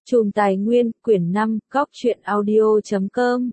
Chùm Tài Nguyên, quyển 5, góc truyện audio.com.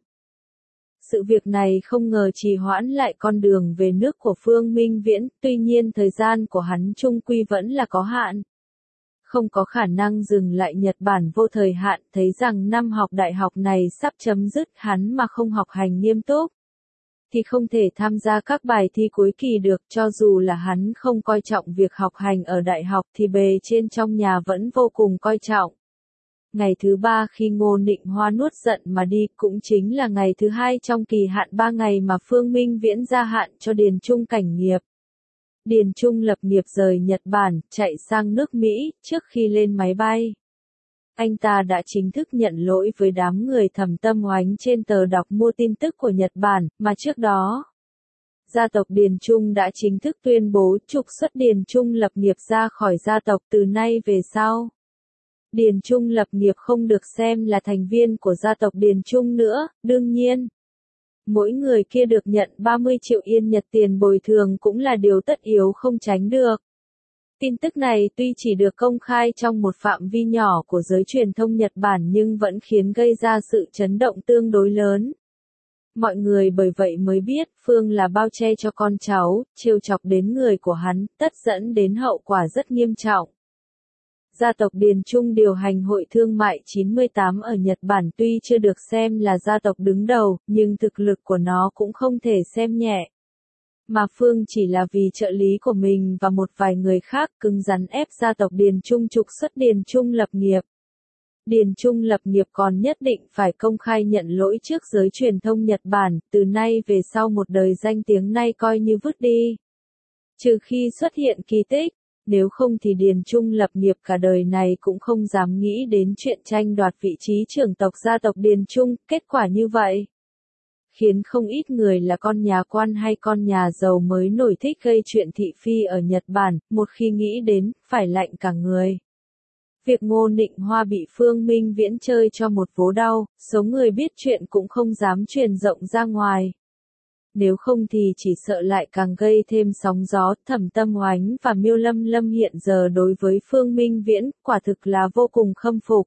Sự việc này không ngờ trì hoãn lại con đường về nước của Phương Minh Viễn, tuy nhiên thời gian của hắn chung quy vẫn là có hạn. Không có khả năng dừng lại Nhật Bản vô thời hạn, thấy rằng năm học đại học này sắp chấm dứt, hắn mà không học hành nghiêm túc thì không thể tham gia các bài thi cuối kỳ được. Cho dù là hắn không coi trọng việc học hành ở đại học thì bề trên trong nhà vẫn vô cùng coi trọng. Ngày thứ 3 khi Ngô Nịnh Hoa nuốt giận mà đi, cũng chính là ngày thứ 2 trong kỳ hạn 3 ngày mà Phương Minh Viễn gia hạn cho Điền Trung Cảnh Nghiệp. Điền Trung lập nghiệp rời Nhật Bản, chạy sang nước Mỹ. Trước khi lên máy bay, anh ta đã chính thức nhận lỗi với đám người Thẩm Tâm Oánh trên tờ đọc mua tin tức của Nhật Bản, mà trước đó, gia tộc Điền Trung đã chính thức tuyên bố trục xuất Điền Trung lập nghiệp ra khỏi gia tộc. Từ nay về sau, Điền Trung lập nghiệp không được xem là thành viên của gia tộc Điền Trung nữa. Đương nhiên, mỗi người kia được nhận 30 triệu Yên Nhật tiền bồi thường cũng là điều tất yếu không tránh được. Tin tức này tuy chỉ được công khai trong một phạm vi nhỏ của giới truyền thông Nhật Bản nhưng vẫn gây ra sự chấn động tương đối lớn. Mọi người bởi vậy mới biết Phương là bao che cho con cháu, trêu chọc đến người của hắn, tất dẫn đến hậu quả rất nghiêm trọng. Gia tộc Điền Trung điều hành Hội Thương mại 98 ở Nhật Bản tuy chưa được xem là gia tộc đứng đầu, nhưng thực lực của nó cũng không thể xem nhẹ. Mà Phương chỉ là vì trợ lý của mình và một vài người khác cứng rắn ép gia tộc Điền Trung trục xuất Điền Trung lập nghiệp. Điền Trung lập nghiệp còn nhất định phải công khai nhận lỗi trước giới truyền thông Nhật Bản, từ nay về sau một đời danh tiếng này coi như vứt đi. Trừ khi xuất hiện kỳ tích. Nếu không thì Điền Trung lập nghiệp cả đời này cũng không dám nghĩ đến chuyện tranh đoạt vị trí trưởng tộc gia tộc Điền Trung. Kết quả như vậy khiến không ít người là con nhà quan hay con nhà giàu mới nổi thích gây chuyện thị phi ở Nhật Bản, một khi nghĩ đến, phải lạnh cả người. Việc Ngô Nịnh Hoa bị Phương Minh Viễn chơi cho một vố đau, số người biết chuyện cũng không dám truyền rộng ra ngoài. Nếu không thì chỉ sợ lại càng gây thêm sóng gió. Thẩm Tâm Oánh và Miêu Lâm Lâm hiện giờ đối với Phương Minh Viễn, quả thực là vô cùng khâm phục.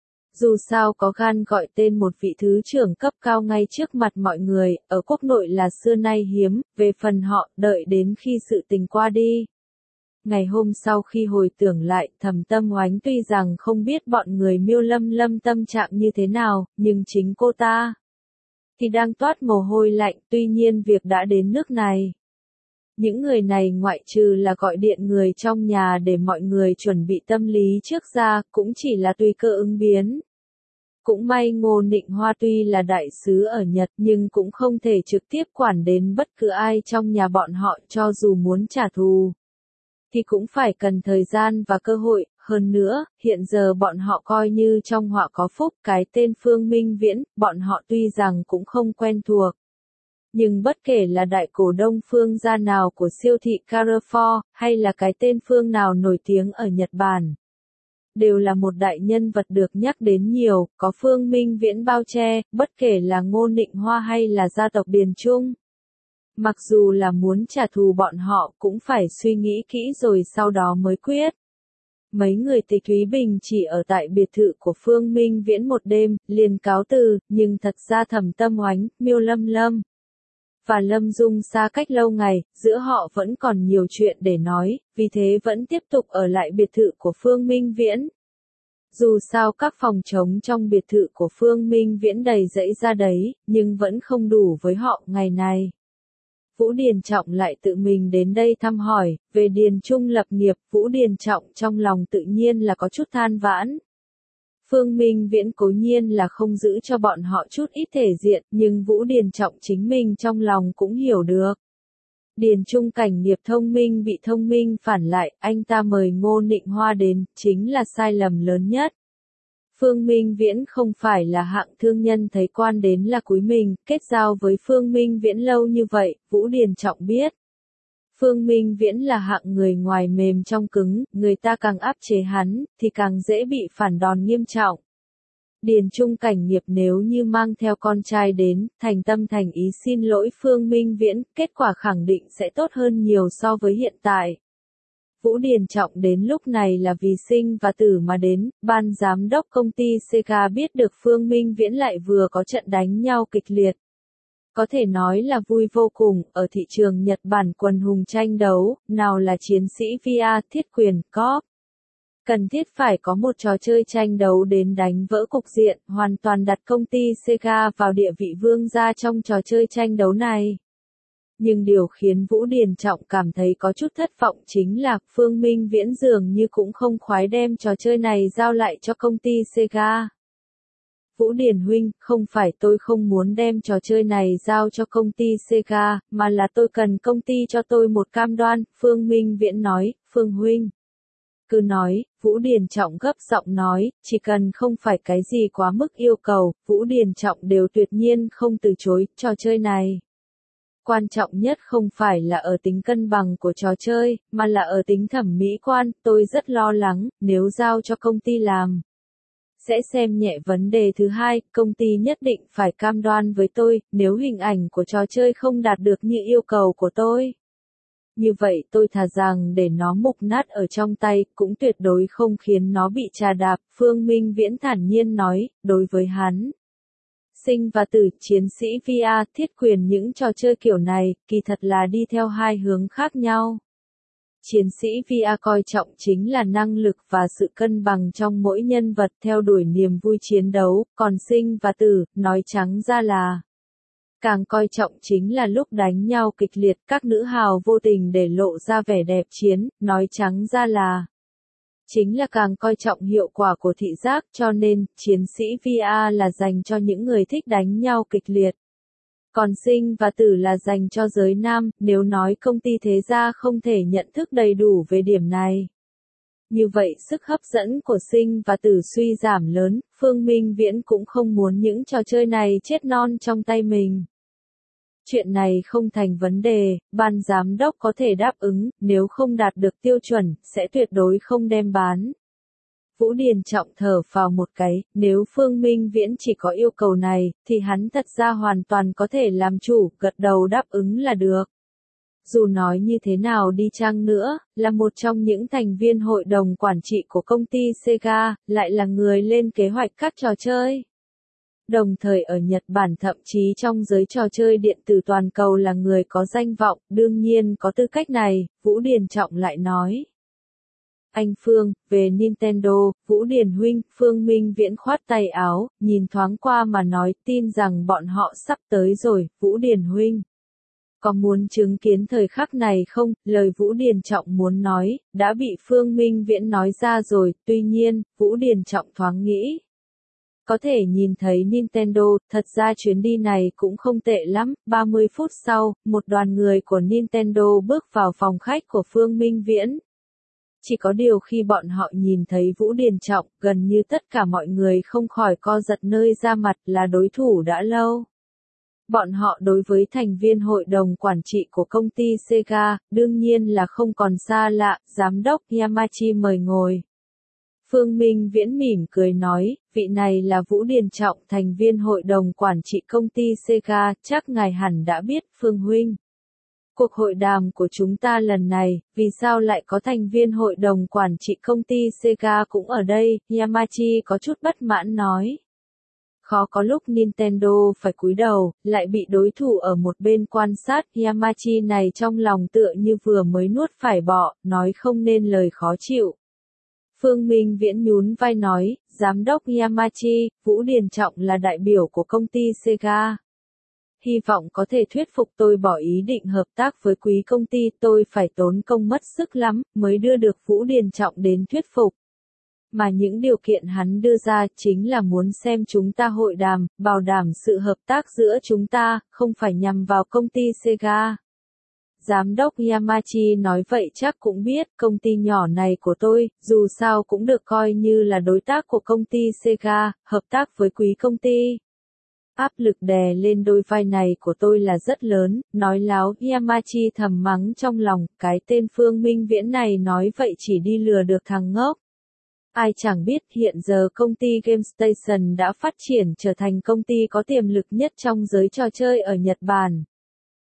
Dù sao có gan gọi tên một vị thứ trưởng cấp cao ngay trước mặt mọi người, ở quốc nội là xưa nay hiếm, về phần họ, đợi đến khi sự tình qua đi. Ngày hôm sau khi hồi tưởng lại, Thẩm Tâm Oánh tuy rằng không biết bọn người Miêu Lâm Lâm tâm trạng như thế nào, nhưng chính cô ta thì đang toát mồ hôi lạnh. Tuy nhiên việc đã đến nước này, những người này ngoại trừ là gọi điện người trong nhà để mọi người chuẩn bị tâm lý trước ra, cũng chỉ là tùy cơ ứng biến. Cũng may Ngô Nịnh Hoa tuy là đại sứ ở Nhật nhưng cũng không thể trực tiếp quản đến bất cứ ai trong nhà bọn họ, cho dù muốn trả thù thì cũng phải cần thời gian và cơ hội. Hơn nữa, hiện giờ bọn họ coi như trong họa có phúc. Cái tên Phương Minh Viễn, bọn họ tuy rằng cũng không quen thuộc, nhưng bất kể là đại cổ đông Phương gia nào của siêu thị Carrefour, hay là cái tên Phương nào nổi tiếng ở Nhật Bản, đều là một đại nhân vật được nhắc đến nhiều. Có Phương Minh Viễn bao che, bất kể là Ngô Nịnh Hoa hay là gia tộc Điền Trung, mặc dù là muốn trả thù bọn họ cũng phải suy nghĩ kỹ rồi sau đó mới quyết. Mấy người Tịch Thúy Bình chỉ ở tại biệt thự của Phương Minh Viễn một đêm, liền cáo từ, nhưng thật ra Thẩm Tâm Oánh, Miêu Lâm Lâm và Lâm Dung xa cách lâu ngày, giữa họ vẫn còn nhiều chuyện để nói, vì thế vẫn tiếp tục ở lại biệt thự của Phương Minh Viễn. Dù sao các phòng trống trong biệt thự của Phương Minh Viễn đầy rẫy ra đấy, nhưng vẫn không đủ với họ. Ngày này, Vũ Điền Trọng lại tự mình đến đây thăm hỏi về Điền Trung lập nghiệp. Vũ Điền Trọng trong lòng tự nhiên là có chút than vãn. Phương Minh Viễn cố nhiên là không giữ cho bọn họ chút ít thể diện, nhưng Vũ Điền Trọng chính mình trong lòng cũng hiểu được. Điền Trung Cảnh Nghiệp thông minh bị thông minh phản lại, anh ta mời Ngô Nịnh Hoa đến, chính là sai lầm lớn nhất. Phương Minh Viễn không phải là hạng thương nhân thấy quan đến là cúi mình. Kết giao với Phương Minh Viễn lâu như vậy, Vũ Điền Trọng biết Phương Minh Viễn là hạng người ngoài mềm trong cứng, người ta càng áp chế hắn, thì càng dễ bị phản đòn nghiêm trọng. Điền Trung Cảnh Nghiệp nếu như mang theo con trai đến, thành tâm thành ý xin lỗi Phương Minh Viễn, kết quả khẳng định sẽ tốt hơn nhiều so với hiện tại. Vũ Điền Trọng đến lúc này là vì sinh và tử mà đến, ban giám đốc công ty Sega biết được Phương Minh Viễn lại vừa có trận đánh nhau kịch liệt. Có thể nói là vui vô cùng, ở thị trường Nhật Bản quần hùng tranh đấu, nào là chiến sĩ VR, thiết quyền, cop. Cần thiết phải có một trò chơi tranh đấu đến đánh vỡ cục diện, hoàn toàn đặt công ty Sega vào địa vị vương gia trong trò chơi tranh đấu này. Nhưng điều khiến Vũ Điền Trọng cảm thấy có chút thất vọng chính là Phương Minh Viễn dường như cũng không khoái đem trò chơi này giao lại cho công ty Sega. Vũ Điền huynh, không phải tôi không muốn đem trò chơi này giao cho công ty Sega, mà là tôi cần công ty cho tôi một cam đoan, Phương Minh Viễn nói, Phương huynh. Cứ nói, Vũ Điền Trọng gấp giọng nói, chỉ cần không phải cái gì quá mức yêu cầu, Vũ Điền Trọng đều tuyệt nhiên không từ chối trò chơi này. Quan trọng nhất không phải là ở tính cân bằng của trò chơi, mà là ở tính thẩm mỹ quan, tôi rất lo lắng, nếu giao cho công ty làm. Sẽ xem nhẹ vấn đề thứ hai, công ty nhất định phải cam đoan với tôi, nếu hình ảnh của trò chơi không đạt được như yêu cầu của tôi. Như vậy tôi thà rằng để nó mục nát ở trong tay, cũng tuyệt đối không khiến nó bị trà đạp, Phương Minh Viễn thản nhiên nói, đối với hắn. Sinh và tử, chiến sĩ VR, thiết quyền những trò chơi kiểu này, kỳ thật là đi theo hai hướng khác nhau. Chiến sĩ VR coi trọng chính là năng lực và sự cân bằng trong mỗi nhân vật theo đuổi niềm vui chiến đấu, còn sinh và tử, nói trắng ra là càng coi trọng chính là lúc đánh nhau kịch liệt các nữ hào vô tình để lộ ra vẻ đẹp chiến, nói trắng ra là chính là càng coi trọng hiệu quả của thị giác cho nên chiến sĩ VR là dành cho những người thích đánh nhau kịch liệt. Còn sinh và tử là dành cho giới nam, nếu nói công ty thế gia không thể nhận thức đầy đủ về điểm này. Như vậy sức hấp dẫn của sinh và tử suy giảm lớn, Phương Minh Viễn cũng không muốn những trò chơi này chết non trong tay mình. Chuyện này không thành vấn đề, ban giám đốc có thể đáp ứng, nếu không đạt được tiêu chuẩn, sẽ tuyệt đối không đem bán. Vũ Điền Trọng thở phào một cái, nếu Phương Minh Viễn chỉ có yêu cầu này, thì hắn thật ra hoàn toàn có thể làm chủ, gật đầu đáp ứng là được. Dù nói như thế nào đi chăng nữa, là một trong những thành viên hội đồng quản trị của công ty Sega, lại là người lên kế hoạch các trò chơi. Đồng thời ở Nhật Bản thậm chí trong giới trò chơi điện tử toàn cầu là người có danh vọng, đương nhiên có tư cách này, Vũ Điền Trọng lại nói. Anh Phương, về Nintendo, Vũ Điền huynh, Phương Minh Viễn khoát tay áo, nhìn thoáng qua mà nói, tin rằng bọn họ sắp tới rồi, Vũ Điền huynh. Có muốn chứng kiến thời khắc này không? Lời Vũ Điền Trọng muốn nói, đã bị Phương Minh Viễn nói ra rồi, tuy nhiên, Vũ Điền Trọng thoáng nghĩ. Có thể nhìn thấy Nintendo, thật ra chuyến đi này cũng không tệ lắm, 30 phút sau, một đoàn người của Nintendo bước vào phòng khách của Phương Minh Viễn. Chỉ có điều khi bọn họ nhìn thấy Vũ Điền Trọng, gần như tất cả mọi người không khỏi co giật nơi da mặt là đối thủ đã lâu. Bọn họ đối với thành viên hội đồng quản trị của công ty Sega, đương nhiên là không còn xa lạ, giám đốc Yamachi mời ngồi. Phương Minh Viễn mỉm cười nói, vị này là Vũ Điền Trọng, thành viên hội đồng quản trị công ty Sega, chắc ngài hẳn đã biết, Phương huynh. Cuộc hội đàm của chúng ta lần này, vì sao lại có thành viên hội đồng quản trị công ty Sega cũng ở đây, Yamachi có chút bất mãn nói. Khó có lúc Nintendo phải cúi đầu, lại bị đối thủ ở một bên quan sát, Yamachi này trong lòng tựa như vừa mới nuốt phải bọ, nói không nên lời khó chịu. Phương Minh Viễn nhún vai nói, giám đốc Yamachi, Vũ Điền Trọng là đại biểu của công ty Sega. Hy vọng có thể thuyết phục tôi bỏ ý định hợp tác với quý công ty, tôi phải tốn công mất sức lắm, mới đưa được Vũ Điền Trọng đến thuyết phục. Mà những điều kiện hắn đưa ra chính là muốn xem chúng ta hội đàm, bảo đảm sự hợp tác giữa chúng ta, không phải nhằm vào công ty Sega. Giám đốc Yamachi nói vậy chắc cũng biết, công ty nhỏ này của tôi, dù sao cũng được coi như là đối tác của công ty Sega, hợp tác với quý công ty. Áp lực đè lên đôi vai này của tôi là rất lớn, nói láo, Yamachi thầm mắng trong lòng, cái tên Phương Minh Viễn này nói vậy chỉ đi lừa được thằng ngốc. Ai chẳng biết hiện giờ công ty GameStation đã phát triển trở thành công ty có tiềm lực nhất trong giới trò chơi ở Nhật Bản.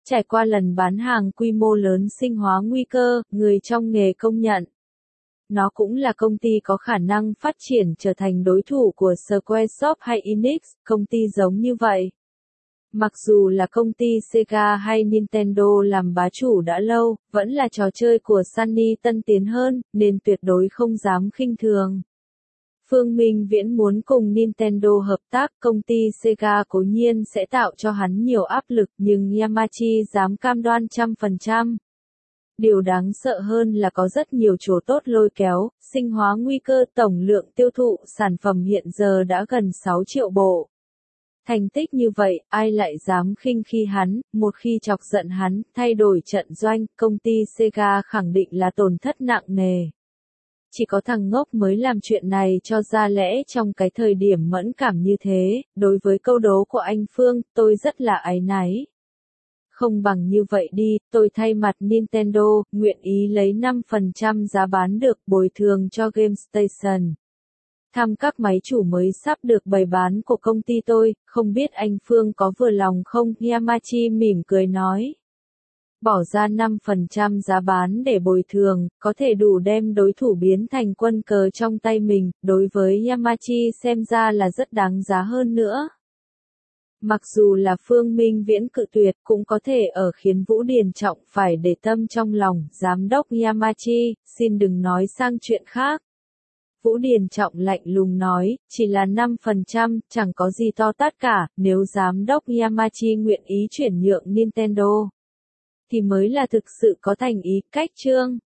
Trải qua lần bán hàng quy mô lớn sinh hóa nguy cơ, người trong nghề công nhận. Nó cũng là công ty có khả năng phát triển trở thành đối thủ của Squaresoft hay Enix, công ty giống như vậy. Mặc dù là công ty Sega hay Nintendo làm bá chủ đã lâu, vẫn là trò chơi của Sony tân tiến hơn, nên tuyệt đối không dám khinh thường. Phương Minh Viễn muốn cùng Nintendo hợp tác, công ty Sega cố nhiên sẽ tạo cho hắn nhiều áp lực nhưng Yamachi dám cam đoan 100%. Điều đáng sợ hơn là có rất nhiều chỗ tốt lôi kéo, sinh hóa nguy cơ tổng lượng tiêu thụ sản phẩm hiện giờ đã gần 6 triệu bộ. Thành tích như vậy, ai lại dám khinh khi hắn, một khi chọc giận hắn, thay đổi trận doanh, công ty Sega khẳng định là tổn thất nặng nề. Chỉ có thằng ngốc mới làm chuyện này cho ra lẽ trong cái thời điểm mẫn cảm như thế, đối với câu đố của anh Phương, tôi rất là áy náy. Không bằng như vậy đi, tôi thay mặt Nintendo, nguyện ý lấy 5% giá bán được bồi thường cho GameStation. Thăm các máy chủ mới sắp được bày bán của công ty tôi, không biết anh Phương có vừa lòng không? Yamachi mỉm cười nói. Bỏ ra 5% giá bán để bồi thường, có thể đủ đem đối thủ biến thành quân cờ trong tay mình, đối với Yamachi xem ra là rất đáng giá hơn nữa. Mặc dù là Phương Minh Viễn cự tuyệt cũng có thể ở khiến Vũ Điền Trọng phải để tâm trong lòng, giám đốc Yamachi, xin đừng nói sang chuyện khác. Vũ Điền Trọng lạnh lùng nói, chỉ là 5%, chẳng có gì to tát cả, nếu giám đốc Yamachi nguyện ý chuyển nhượng Nintendo, thì mới là thực sự có thành ý, cách chương.